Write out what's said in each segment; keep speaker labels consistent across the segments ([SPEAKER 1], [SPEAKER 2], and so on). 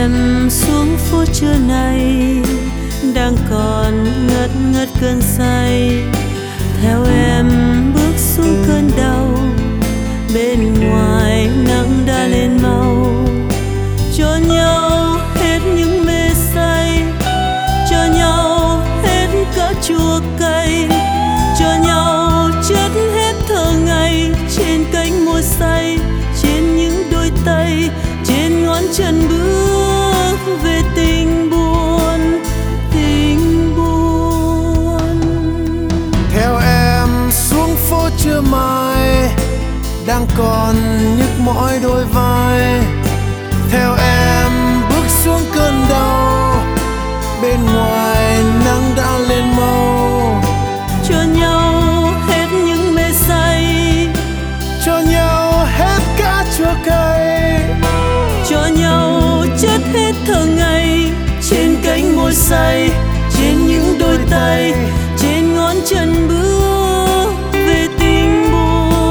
[SPEAKER 1] em xuống phố trưa nay đang còn ngất ngất cơn say, theo em bước xuống cơn đau. Bên ngoài nắng đã lên mau, cho nhau hết những mê say, cho nhau hết cả chua cay, cho nhau chết hết thơ ngày trên cánh môi say, trên những đôi tay, trên ngón chân bước về tình buồn, tình buồn.
[SPEAKER 2] Theo em xuống phố trưa mai đang còn nhức mỏi đôi vai, theo em bước xuống cơn đau. Bên ngoài nắng đã lên mau,
[SPEAKER 1] Cho nhau hết những mê say,
[SPEAKER 2] cho nhau hết cả chua cay,
[SPEAKER 1] cho nhau chết hết thơ ngày trên cánh môi say, trên những đôi tay, trên ngón chân bước về tình buồn.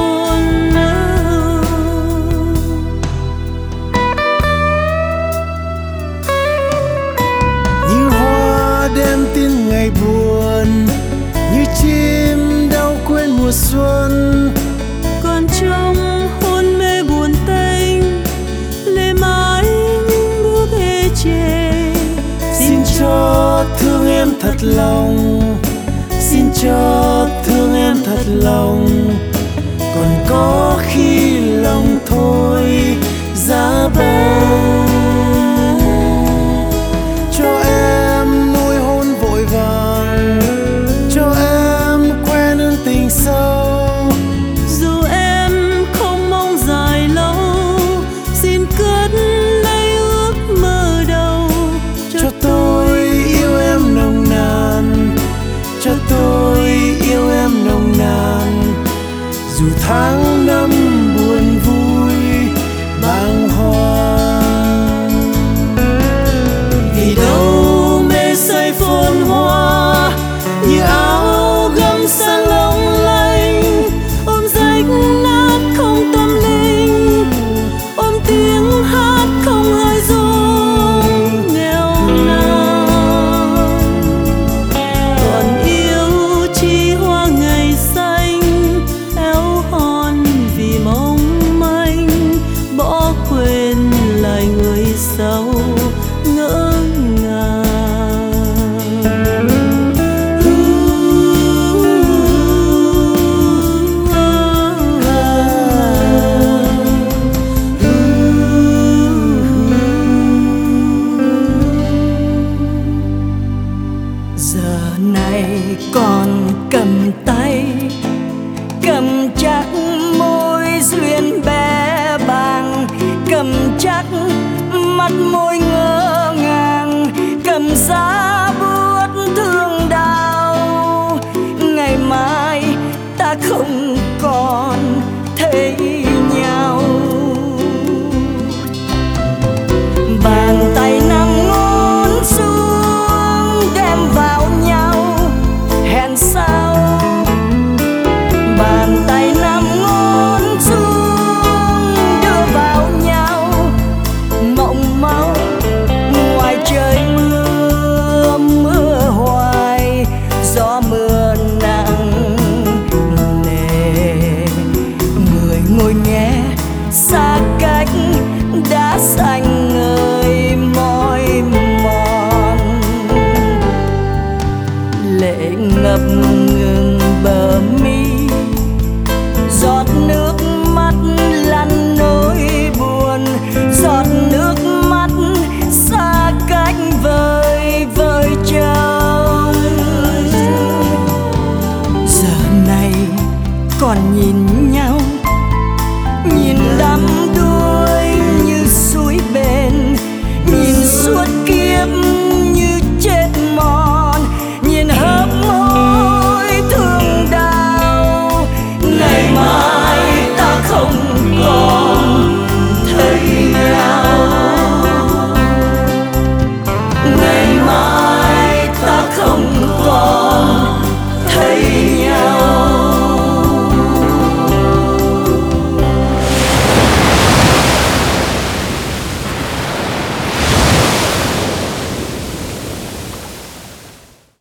[SPEAKER 2] như hoa đem tin ngày buồn, như chim đau quên mùa xuân.
[SPEAKER 1] Còn trong hôn mê buồn tênh, lệ mãi những bước ê chề.
[SPEAKER 2] Xin cho thương em thật lòng, xin cho thương em thật lòng. Còn có khi lòng thôi giá bầu, cho em nuôi hôn vội vàng, cho em quen ơn tình sâu.
[SPEAKER 1] Dù em không mong dài lâu, xin cất lấy ước mơ đầu.
[SPEAKER 2] Cho tôi yêu em nồng nàn, cho tôi yêu em nồng nàn. Dù tháng năm buồn vui bàng hoàng, vì đâu mê say phồn hoa như áo gấm sáng long lanh.
[SPEAKER 1] Ôm rách nát không tâm linh, ôm tiếng hát không hơi rung nghèo nàn. Còn yêu chi hoa ngày xanh, éo hon vì mong manh, bỏ quên lại người sau ngỡ ngàng.
[SPEAKER 3] Giờ này còn cầm tay, cầm chắc môi duyên bé bàng, cầm chắc mắt môi ngỡ ngàng, cầm giá buốt thương đau. Ngày mai ta không còn thấy nhau, bàn tay nằm ngón xuống đem vào nhau hẹn sau. Bàn tay nằm ngón xuống đưa vào nhau mộng máu. Ngoài trời mưa mưa hoài, gió mưa nặng nề. Người ngồi nghe xa cách đã xanh ngời mỏi mòn, lệ ngập